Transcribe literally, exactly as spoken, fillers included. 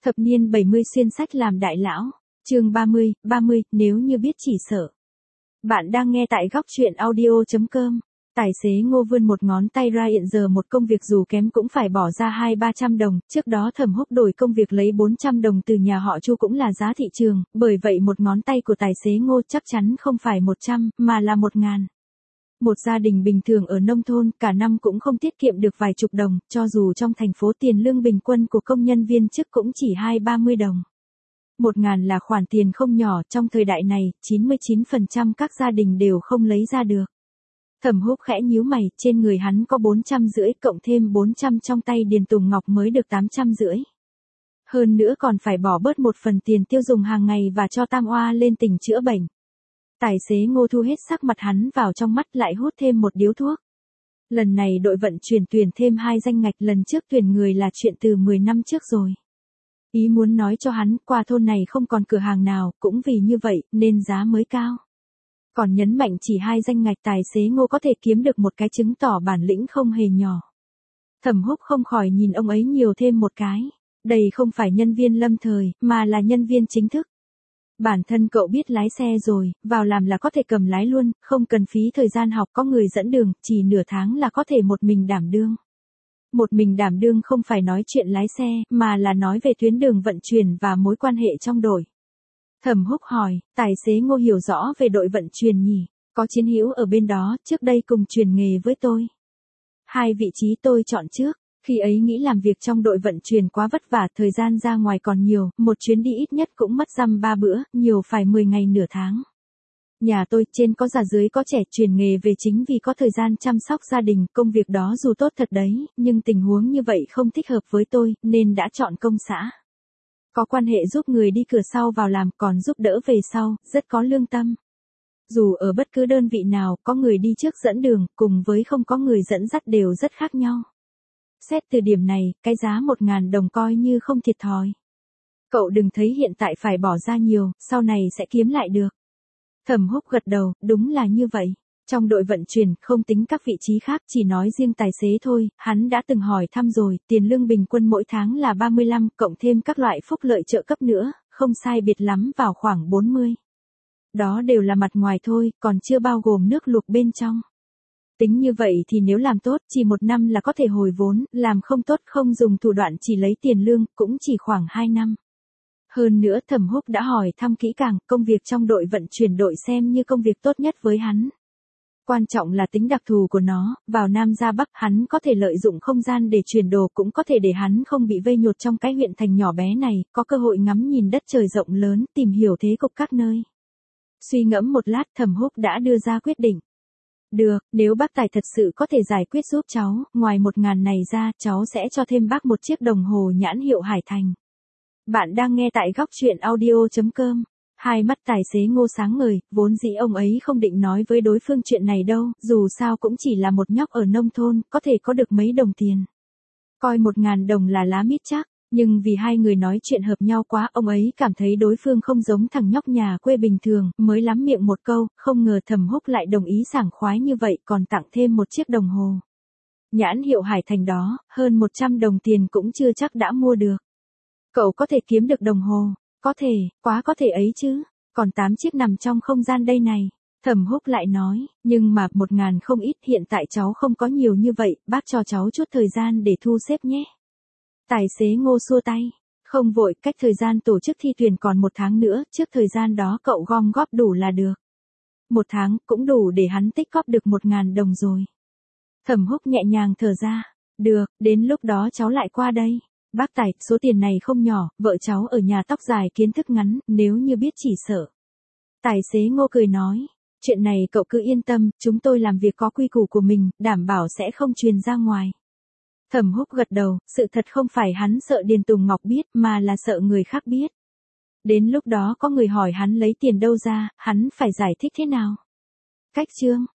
Thập niên bảy mươi xuyên sách làm đại lão. Chương ba mươi, ba mươi, nếu như biết chỉ sợ. Bạn đang nghe tại góc truyện audio chấm com. Tài xế Ngô vươn một ngón tay ra, hiện giờ một công việc dù kém cũng phải bỏ ra hai ba trăm đồng, trước đó Thẩm Húc đổi công việc lấy bốn trăm đồng từ nhà họ Chu cũng là giá thị trường, bởi vậy một ngón tay của tài xế Ngô chắc chắn không phải một trăm, mà là một ngàn. Một gia đình bình thường ở nông thôn cả năm cũng không tiết kiệm được vài chục đồng, cho dù trong thành phố tiền lương bình quân của công nhân viên chức cũng chỉ hai ba mươi đồng. Một ngàn là khoản tiền không nhỏ, trong thời đại này, chín mươi chín phần trăm các gia đình đều không lấy ra được. Thẩm Húc khẽ nhíu mày, trên người hắn có bốn trăm rưỡi, cộng thêm bốn trăm trong tay Điền Tùng Ngọc mới được tám trăm rưỡi. Hơn nữa còn phải bỏ bớt một phần tiền tiêu dùng hàng ngày và cho Tam Oa lên tỉnh chữa bệnh. Tài xế Ngô thu hết sắc mặt hắn vào trong mắt, lại hút thêm một điếu thuốc. Lần này đội vận chuyển tuyển thêm hai danh ngạch, lần trước tuyển người là chuyện từ mười năm trước rồi. Ý muốn nói cho hắn, qua thôn này không còn cửa hàng nào, cũng vì như vậy, nên giá mới cao. Còn nhấn mạnh chỉ hai danh ngạch, tài xế Ngô có thể kiếm được một cái, chứng tỏ bản lĩnh không hề nhỏ. Thẩm Húc không khỏi nhìn ông ấy nhiều thêm một cái. Đây không phải nhân viên lâm thời, mà là nhân viên chính thức. Bản thân cậu biết lái xe rồi, vào làm là có thể cầm lái luôn, không cần phí thời gian học, có người dẫn đường, chỉ nửa tháng là có thể một mình đảm đương. Một mình đảm đương không phải nói chuyện lái xe, mà là nói về tuyến đường vận chuyển và mối quan hệ trong đội. Thẩm Húc hỏi, tài xế Ngô hiểu rõ về đội vận chuyển nhỉ? Có chiến hữu ở bên đó, trước đây cùng truyền nghề với tôi. Hai vị trí tôi chọn trước. Khi ấy nghĩ làm việc trong đội vận chuyển quá vất vả, thời gian ra ngoài còn nhiều, một chuyến đi ít nhất cũng mất dăm ba bữa, nhiều phải mười ngày nửa tháng. Nhà tôi trên có già dưới có trẻ, chuyển nghề về chính vì có thời gian chăm sóc gia đình, công việc đó dù tốt thật đấy, nhưng tình huống như vậy không thích hợp với tôi, nên đã chọn công xã. Có quan hệ giúp người đi cửa sau vào làm, còn giúp đỡ về sau, rất có lương tâm. Dù ở bất cứ đơn vị nào, có người đi trước dẫn đường, cùng với không có người dẫn dắt đều rất khác nhau. Xét từ điểm này, cái giá một ngàn đồng coi như không thiệt thòi. Cậu đừng thấy hiện tại phải bỏ ra nhiều, sau này sẽ kiếm lại được. Thẩm Húc gật đầu, đúng là như vậy. Trong đội vận chuyển, không tính các vị trí khác, chỉ nói riêng tài xế thôi, hắn đã từng hỏi thăm rồi, tiền lương bình quân mỗi tháng là ba mươi lăm, cộng thêm các loại phúc lợi trợ cấp nữa, không sai biệt lắm vào khoảng bốn mươi. Đó đều là mặt ngoài thôi, còn chưa bao gồm nước luộc bên trong. Tính như vậy thì nếu làm tốt, chỉ một năm là có thể hồi vốn, làm không tốt không dùng thủ đoạn chỉ lấy tiền lương, cũng chỉ khoảng hai năm. Hơn nữa Thẩm Húc đã hỏi thăm kỹ càng, công việc trong đội vận chuyển đội xem như công việc tốt nhất với hắn. Quan trọng là tính đặc thù của nó, vào Nam ra Bắc hắn có thể lợi dụng không gian để chuyển đồ, cũng có thể để hắn không bị vây nhốt trong cái huyện thành nhỏ bé này, có cơ hội ngắm nhìn đất trời rộng lớn, tìm hiểu thế cục các nơi. Suy ngẫm một lát, Thẩm Húc đã đưa ra quyết định. Được, nếu bác Tài thật sự có thể giải quyết giúp cháu, ngoài một ngàn này ra, cháu sẽ cho thêm bác một chiếc đồng hồ nhãn hiệu Hải Thành. Bạn đang nghe tại góc truyện audio chấm com. Hai mắt tài xế Ngô sáng ngời, vốn dĩ ông ấy không định nói với đối phương chuyện này đâu, dù sao cũng chỉ là một nhóc ở nông thôn, có thể có được mấy đồng tiền. Coi một ngàn đồng là lá mít chắc, nhưng vì hai người nói chuyện hợp nhau quá, ông ấy cảm thấy đối phương không giống thằng nhóc nhà quê bình thường, mới lắm miệng một câu, không ngờ Thẩm Húc lại đồng ý sảng khoái như vậy, còn tặng thêm một chiếc đồng hồ. Nhãn hiệu Hải Thành đó, hơn một trăm đồng tiền cũng chưa chắc đã mua được. Cậu có thể kiếm được đồng hồ? Có thể, quá có thể ấy chứ, còn tám chiếc nằm trong không gian đây này. Thẩm Húc lại nói, nhưng mà một ngàn không ít, hiện tại cháu không có nhiều như vậy, bác cho cháu chút thời gian để thu xếp nhé. Tài xế Ngô xua tay, không vội, cách thời gian tổ chức thi tuyển còn một tháng nữa, trước thời gian đó cậu gom góp đủ là được. Một tháng, cũng đủ để hắn tích góp được một ngàn đồng rồi. Thẩm Húc nhẹ nhàng thở ra, được, đến lúc đó cháu lại qua đây. Bác Tài, số tiền này không nhỏ, vợ cháu ở nhà tóc dài kiến thức ngắn, nếu như biết chỉ sợ. Tài xế Ngô cười nói, chuyện này cậu cứ yên tâm, chúng tôi làm việc có quy củ của mình, đảm bảo sẽ không truyền ra ngoài. Thẩm Húc gật đầu, sự thật không phải hắn sợ Điền Tùng Ngọc biết, mà là sợ người khác biết. Đến lúc đó có người hỏi hắn lấy tiền đâu ra, hắn phải giải thích thế nào? Cách chương,